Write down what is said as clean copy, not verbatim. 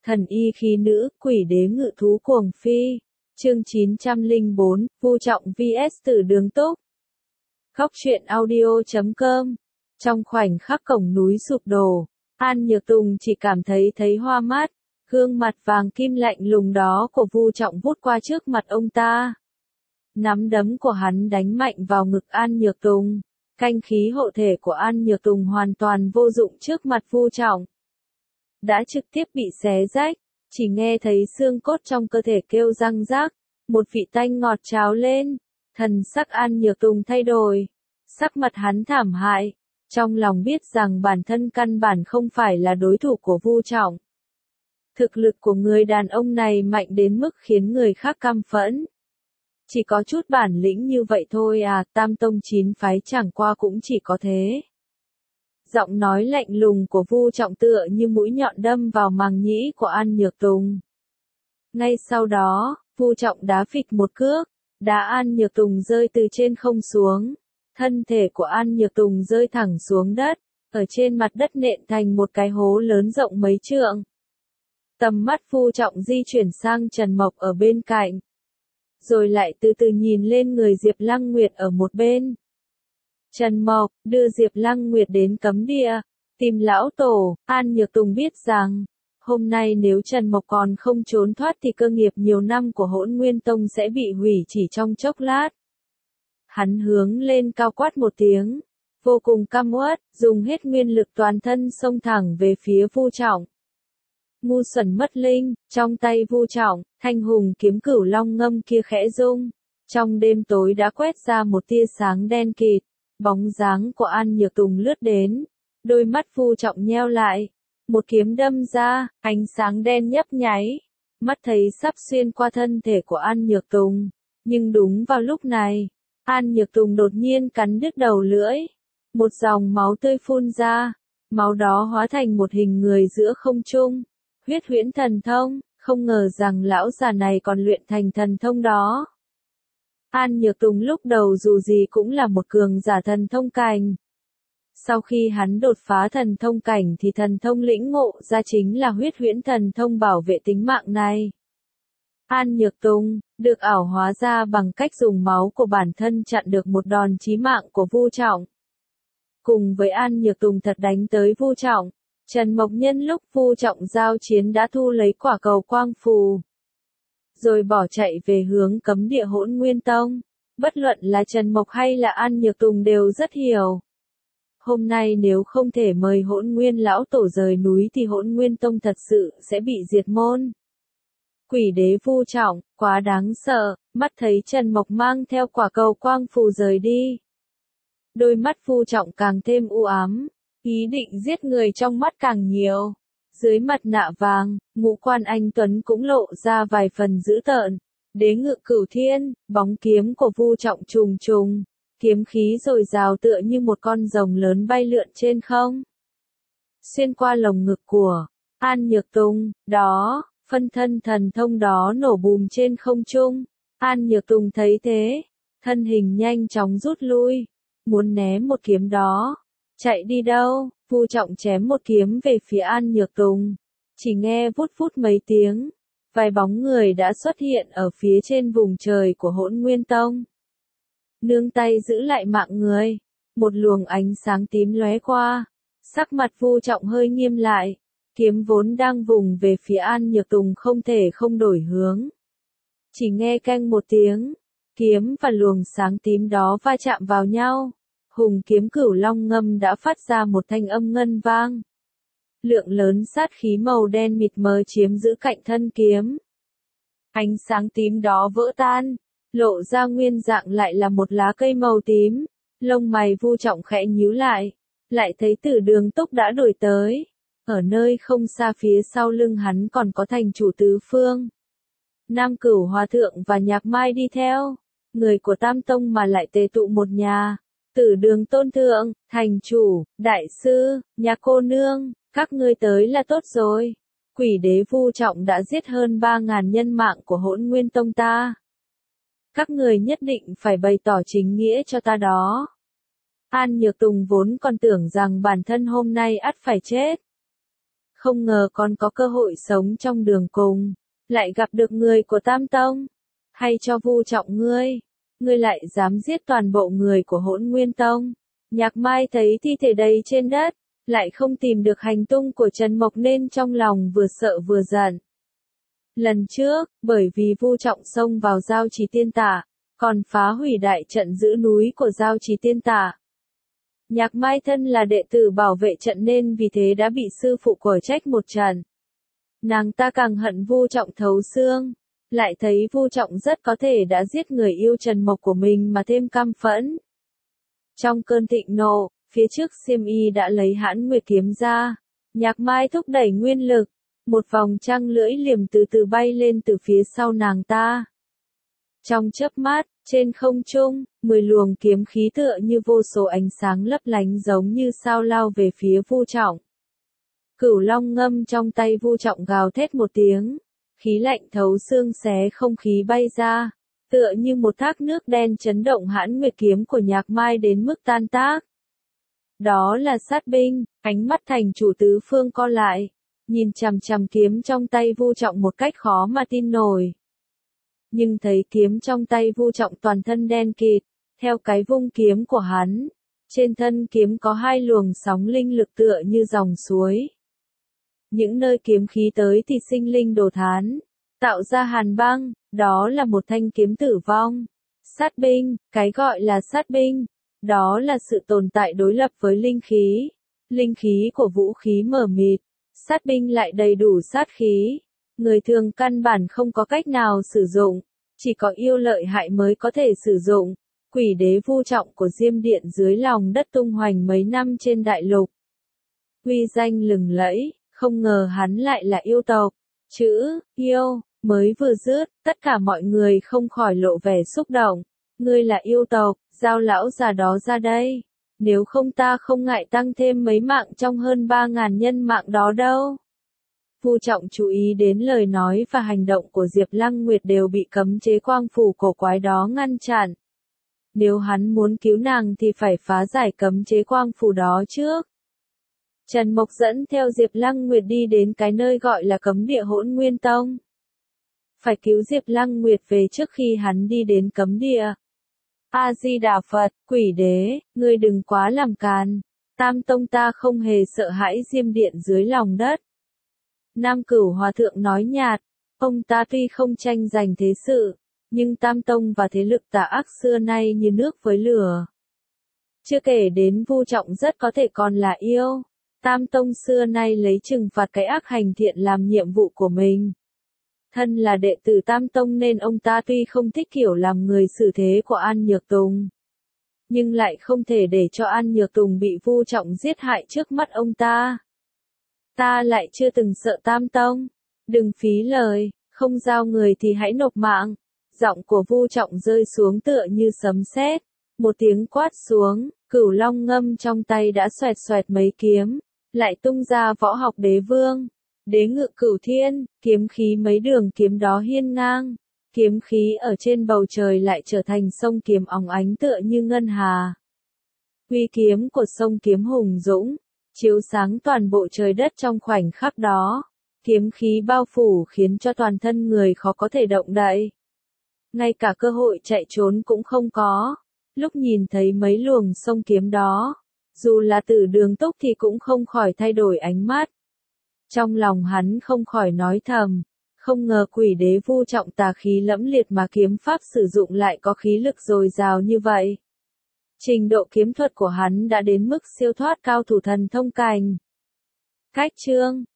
Thần y khí nữ, quỷ đế ngự thú cuồng phi. Chương 904, Vu Trọng vs Tử Đường Túc. Góc truyện audio.com. Trong khoảnh khắc cổng núi sụp đổ, An Nhược Tùng chỉ cảm thấy hoa mắt, gương mặt vàng kim lạnh lùng đó của Vu Trọng vút qua trước mặt ông ta. Nắm đấm của hắn đánh mạnh vào ngực An Nhược Tùng, canh khí hộ thể của An Nhược Tùng hoàn toàn vô dụng trước mặt Vu Trọng. Đã trực tiếp bị xé rách, chỉ nghe thấy xương cốt trong cơ thể kêu răng rắc, một vị tanh ngọt trào lên, thần sắc An Nhược Tùng thay đổi, sắc mặt hắn thảm hại, trong lòng biết rằng bản thân căn bản không phải là đối thủ của Vu Trọng. Thực lực của người đàn ông này mạnh đến mức khiến người khác căm phẫn. Chỉ có chút bản lĩnh như vậy thôi à, Tam Tông 9 phái chẳng qua cũng chỉ có thế. Giọng nói lạnh lùng của Vu Trọng tựa như mũi nhọn đâm vào màng nhĩ của An Nhược Tùng. Ngay sau đó, Vu Trọng đá phịch một cước, đá An Nhược Tùng rơi từ trên không xuống. Thân thể của An Nhược Tùng rơi thẳng xuống đất, ở trên mặt đất nện thành một cái hố lớn rộng mấy trượng. Tầm mắt Vu Trọng di chuyển sang Trần Mộc ở bên cạnh, rồi lại từ từ nhìn lên người Diệp Lăng Nguyệt ở một bên. Trần Mộc đưa Diệp Lăng Nguyệt đến cấm địa, tìm lão tổ. An Nhược Tùng biết rằng, hôm nay nếu Trần Mộc còn không trốn thoát thì cơ nghiệp nhiều năm của Hỗn Nguyên Tông sẽ bị hủy chỉ trong chốc lát. Hắn hướng lên cao quát một tiếng, vô cùng căm uất, dùng hết nguyên lực toàn thân xông thẳng về phía Vu Trọng. Ngu xuẩn mất linh, trong tay Vu Trọng, thanh hùng kiếm Cửu Long ngâm kia khẽ rung, trong đêm tối đã quét ra một tia sáng đen kịt, bóng dáng của An Nhược Tùng lướt đến, đôi mắt Vu Trọng nheo lại, một kiếm đâm ra, ánh sáng đen nhấp nháy, mắt thấy sắp xuyên qua thân thể của An Nhược Tùng, nhưng đúng vào lúc này, An Nhược Tùng đột nhiên cắn đứt đầu lưỡi, một dòng máu tươi phun ra, máu đó hóa thành một hình người giữa không trung. Huyết huyễn thần thông, không ngờ rằng lão già này còn luyện thành thần thông đó. An Nhược Tùng lúc đầu dù gì cũng là một cường giả thần thông cảnh. Sau khi hắn đột phá thần thông cảnh thì thần thông lĩnh ngộ ra chính là huyết huyễn thần thông bảo vệ tính mạng này. An Nhược Tùng, được ảo hóa ra bằng cách dùng máu của bản thân chặn được một đòn chí mạng của Vu Trọng. Cùng với An Nhược Tùng thật đánh tới Vu Trọng, Trần Mộc nhân lúc Vu Trọng giao chiến đã thu lấy quả cầu quang phù, rồi bỏ chạy về hướng cấm địa Hỗn Nguyên Tông. Bất luận là Trần Mộc hay là An Nhược Tùng đều rất hiểu. Hôm nay nếu không thể mời Hỗn Nguyên lão tổ rời núi thì Hỗn Nguyên Tông thật sự sẽ bị diệt môn. Quỷ đế Vu Trọng, quá đáng sợ, mắt thấy Trần Mộc mang theo quả cầu quang phù rời đi. Đôi mắt Vu Trọng càng thêm u ám. Ý định giết người trong mắt càng nhiều. Dưới mặt nạ vàng, ngũ quan anh Tuấn cũng lộ ra vài phần dữ tợn. Đế ngự cửu thiên, bóng kiếm của Vu Trọng trùng trùng. Kiếm khí dồi dào tựa như một con rồng lớn bay lượn trên không. Xuyên qua lồng ngực của An Nhược Tùng, đó, phân thân thần thông đó nổ bùm trên không trung. An Nhược Tùng thấy thế, thân hình nhanh chóng rút lui, muốn né một kiếm đó. Chạy đi đâu? Vu Trọng chém một kiếm về phía An Nhược Tùng. Chỉ nghe vút vút mấy tiếng, vài bóng người đã xuất hiện ở phía trên vùng trời của Hỗn Nguyên Tông. Nương tay giữ lại mạng người, một luồng ánh sáng tím lóe qua, sắc mặt Vu Trọng hơi nghiêm lại, kiếm vốn đang vùng về phía An Nhược Tùng không thể không đổi hướng. Chỉ nghe canh một tiếng, kiếm và luồng sáng tím đó va chạm vào nhau. Hùng kiếm Cửu Long ngâm đã phát ra một thanh âm ngân vang. Lượng lớn sát khí màu đen mịt mờ chiếm giữ cạnh thân kiếm. Ánh sáng tím đó vỡ tan, lộ ra nguyên dạng lại là một lá cây màu tím. Lông mày Vu Trọng khẽ nhíu lại thấy Tử Đường Túc đã đuổi tới. Ở nơi không xa phía sau lưng hắn còn có thành chủ tứ phương. Nam Cửu Hòa Thượng và Nhạc Mai đi theo. Người của Tam Tông mà lại tề tụ một nhà. Tử Đường Tôn Thượng, thành chủ, đại sư, nhà cô nương, các ngươi tới là tốt rồi. Quỷ đế Vu Trọng đã giết hơn 3.000 nhân mạng của Hỗn Nguyên Tông ta. Các người nhất định phải bày tỏ chính nghĩa cho ta đó. An Nhược Tùng vốn còn tưởng rằng bản thân hôm nay ắt phải chết. Không ngờ còn có cơ hội sống trong đường cùng, lại gặp được người của Tam Tông. Hay cho Vu Trọng ngươi lại dám giết toàn bộ người của Hỗn Nguyên Tông. Nhạc Mai thấy thi thể đầy trên đất, lại không tìm được hành tung của Trần Mộc nên trong lòng vừa sợ vừa giận. Lần trước, bởi vì Vu Trọng xông vào Giao Trì Tiên Tả, còn phá hủy đại trận giữ núi của Giao Trì Tiên Tả. Nhạc Mai thân là đệ tử bảo vệ trận nên vì thế đã bị sư phụ quở trách một trận. Nàng ta càng hận Vu Trọng thấu xương, lại thấy Vu Trọng rất có thể đã giết người yêu Trần Mộc của mình mà thêm căm phẫn. Trong cơn thịnh nộ, phía trước Xiêm Y đã lấy Hãn Nguyệt kiếm ra, Nhạc Mai thúc đẩy nguyên lực, một vòng trăng lưỡi liềm từ từ bay lên từ phía sau nàng ta. Trong chớp mắt, trên không trung, 10 luồng kiếm khí tựa như vô số ánh sáng lấp lánh giống như sao lao về phía Vu Trọng. Cửu Long ngâm trong tay Vu Trọng gào thét một tiếng, khí lạnh thấu xương xé không khí bay ra, tựa như một thác nước đen chấn động Hãn Nguyệt kiếm của Nhạc Mai đến mức tan tác. Đó là sát binh, ánh mắt thành chủ tứ phương co lại, nhìn chằm chằm kiếm trong tay Vu Trọng một cách khó mà tin nổi. Nhưng thấy kiếm trong tay Vu Trọng toàn thân đen kịt, theo cái vung kiếm của hắn, trên thân kiếm có 2 luồng sóng linh lực tựa như dòng suối. Những nơi kiếm khí tới thì sinh linh đồ thán, tạo ra hàn băng, đó là một thanh kiếm tử vong. Sát binh, cái gọi là sát binh, đó là sự tồn tại đối lập với linh khí của vũ khí mờ mịt, sát binh lại đầy đủ sát khí. Người thường căn bản không có cách nào sử dụng, chỉ có yêu lợi hại mới có thể sử dụng. Quỷ đế Vu Trọng của Diêm Điện dưới lòng đất tung hoành mấy năm trên đại lục. Uy danh lừng lẫy, không ngờ hắn lại là yêu tộc. Chữ yêu mới vừa dứt, tất cả mọi người không khỏi lộ vẻ xúc động. Ngươi là yêu tộc, Giao lão già đó ra đây. Nếu không ta không ngại tăng thêm mấy mạng trong hơn 3.000 nhân mạng đó đâu. Vu Trọng chú ý đến lời nói và hành động của Diệp Lăng Nguyệt đều bị cấm chế quang phủ cổ quái đó ngăn chặn. Nếu hắn muốn cứu nàng thì phải phá giải cấm chế quang phủ đó trước. Trần Mộc dẫn theo Diệp Lăng Nguyệt đi đến cái nơi gọi là cấm địa Hỗn Nguyên Tông. Phải cứu Diệp Lăng Nguyệt về trước khi hắn đi đến cấm địa. A-di-đà Phật, quỷ đế, ngươi đừng quá làm càn. Tam Tông ta không hề sợ hãi Diêm Điện dưới lòng đất. Nam Cửu Hòa Thượng nói nhạt, ông ta tuy không tranh giành thế sự, nhưng Tam Tông và thế lực tà ác xưa nay như nước với lửa. Chưa kể đến Vu Trọng rất có thể còn là yêu. Tam Tông xưa nay lấy trừng phạt cái ác hành thiện làm nhiệm vụ của mình. Thân là đệ tử Tam Tông nên ông ta tuy không thích kiểu làm người xử thế của An Nhược Tùng, nhưng lại không thể để cho An Nhược Tùng bị Vu Trọng giết hại trước mắt ông ta. Ta lại chưa từng sợ Tam Tông. Đừng phí lời, không giao người thì hãy nộp mạng. Giọng của Vu Trọng rơi xuống tựa như sấm sét. Một tiếng quát xuống, Cửu Long ngâm trong tay đã xoẹt xoẹt mấy kiếm, lại tung ra Võ Học Đế Vương. Đế ngự cửu thiên, kiếm khí mấy đường kiếm đó hiên ngang. Kiếm khí ở trên bầu trời lại trở thành sông kiếm óng ánh tựa như ngân hà. Uy kiếm của sông kiếm hùng dũng, chiếu sáng toàn bộ trời đất trong khoảnh khắc đó. Kiếm khí bao phủ khiến cho toàn thân người khó có thể động đậy. Ngay cả cơ hội chạy trốn cũng không có. Lúc nhìn thấy mấy luồng sông kiếm đó, dù là Tử Đường Túc thì cũng không khỏi thay đổi ánh mắt. Trong lòng hắn không khỏi nói thầm, không ngờ quỷ đế Vu Trọng tà khí lẫm liệt mà kiếm pháp sử dụng lại có khí lực dồi dào như vậy. Trình độ kiếm thuật của hắn đã đến mức siêu thoát cao thủ thần thông cành. Cách chương